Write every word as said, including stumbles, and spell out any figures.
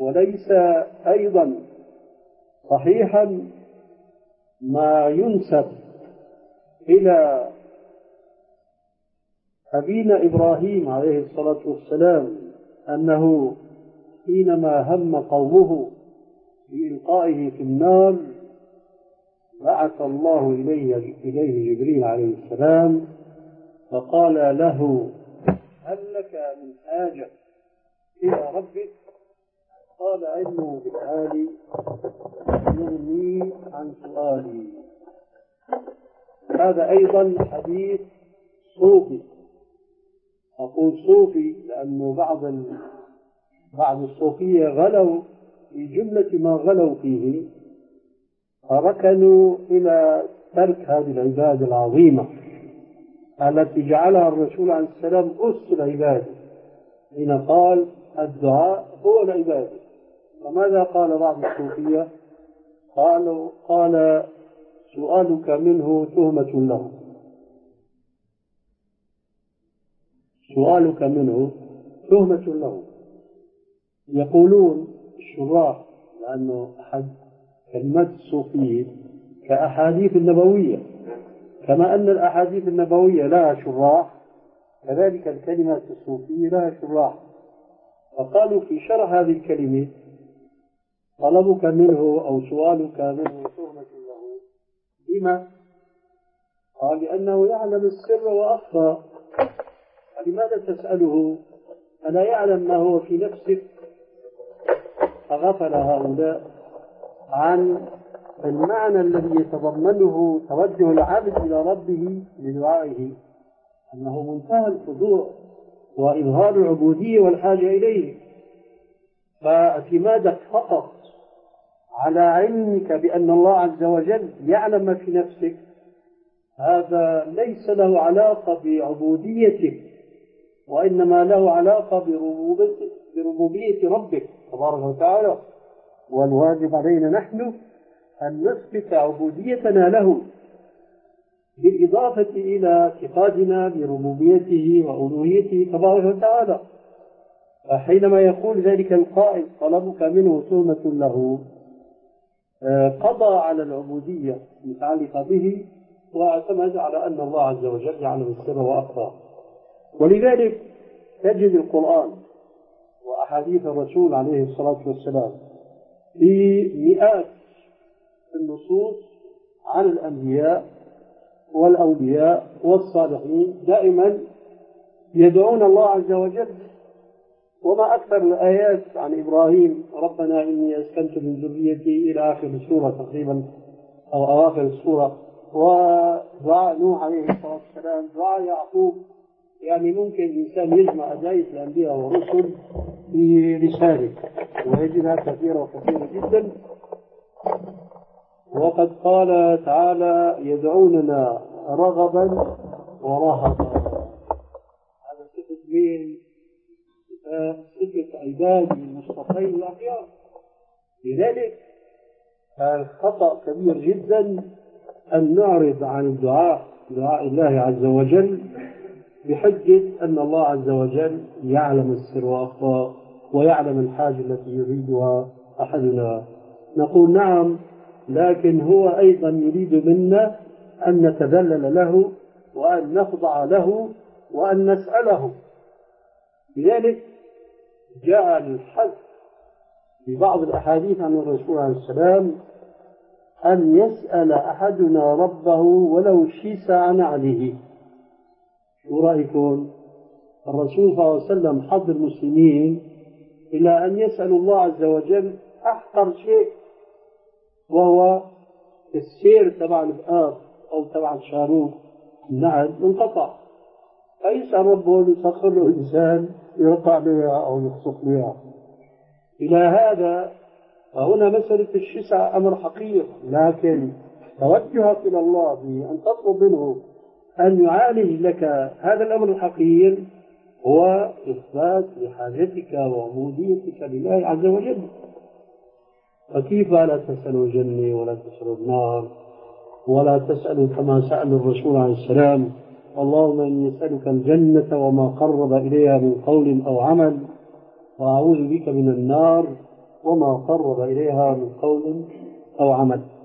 وليس أيضا صحيحا ما ينسب إلى أبينا إبراهيم عليه الصلاة والسلام أنه حينما هم قومه بإلقائه في النار بعث الله إليه, إليه جبريل عليه السلام فقال له: هل لك من حاجة إلى ربك؟ قال: علمه بالحال يغني عن سؤالي. هذا أيضا حديث صوفي. أقول صوفي لأنه بعض بعض الصوفية غلوا في جملة ما غلوا فيه، فركنوا إلى ترك هذه العبادة العظيمة التي جعلها الرسول عليه السلام أس العبادة، حين قال: الدعاء هو العبادة. فماذا قال بعض الصوفية؟ قالوا قال: سؤالك منه تهمة له. سؤالك منه تهمة له. يقولون الشراح، لأنه أحد كلمات الصوفية كأحاديث النبوية، كما أن الأحاديث النبوية لها شراح كذلك الكلمات الصوفية لها شراح. فقالوا في شرح هذه الكلمة: طلبك منه أو سؤالك منه تهمة له. لما؟ قال: لأنه يعلم السر وأخفى. لماذا تسأله؟ ألا يعلم ما هو في نفسك؟ فغفل هؤلاء عن المعنى الذي يتضمنه توجه العبد إلى ربه بدعائه، أنه منتهى الخضوع وإظهار العبودية والحاجة إليه. فاعتمادك فقط على علمك بأن الله عز وجل يعلم ما في نفسك هذا ليس له علاقة بعبوديتك، وإنما له علاقة بربوبية ربك تبارك وتعالى. والواجب علينا نحن أن نثبت عبوديتنا له بالإضافة إلى اعتقادنا بربوبيته وألوهيته تبارك وتعالى. فحينما يقول ذلك القائل: طلبك منه تهمة له، قضى على العبودية المتعلقة به واعتمد على أن الله عز وجل يعلم السر وأخفى. ولذلك تجد القرآن وأحاديث الرسول عليه الصلاة والسلام في مئات النصوص عن الأنبياء والأولياء والصالحين دائما يدعون الله عز وجل. وما أكثر الآيات عن إبراهيم: ربنا إني أسكنت من ذريتي، إلى آخر السورة تقريبا أو أواخر السورة. ودعاء نوح عليه الصلاة والسلام، دعاء يعقوب. يعني ممكن الإنسان يجمع أدعية الأنبياء والرسل في رسالة ويجدها كثيرة وكثيرة جدا. وقد قال تعالى: يدعوننا رغبا ورهبا. هذا صفة مين؟ صفة عبادي المصطفين الأخيار. لذلك خطأ كبير جدا أن نعرض عن الدعاء دعاء الله عز وجل بحجة أن الله عز وجل يعلم السر وأخفى ويعلم الحاجة التي يريدها أحدنا. نقول: نعم، لكن هو أيضا يريد منا أن نتذلل له وأن نخضع له وأن نسأله. لذلك جاء الحث في بعض الأحاديث عن الرسول عليه السلام أن يسأل أحدنا ربه ولو شيسع نعله. شو رأيكم؟ الرسول صلى الله عليه وسلم حض المسلمين إلى أن يسألوا الله عز وجل أحقر شيء، وهو السير تبع البقار أو تبع الشاروخ النعل منقطع، فيسأل ربه أن يسخر له إنسان يرقع بها أو يخصف بها. إلى هذا فهنا مسألة الشسع أمر حقير، لكن توجهك إلى الله بأن تطلب منه أن يعالج لك هذا الأمر الحقير هو إثبات لحاجتك وعبوديتك لله عز وجل. فكيف لا تسأل الجنة ولا تسأل النار ولا تسأل كما سأل الرسول عليه السلام: اللهم إني أسألك الجنة وما قرب إليها من قول أو عمل، وأعوذ بك من النار وما قرب إليها من قول أو عمل.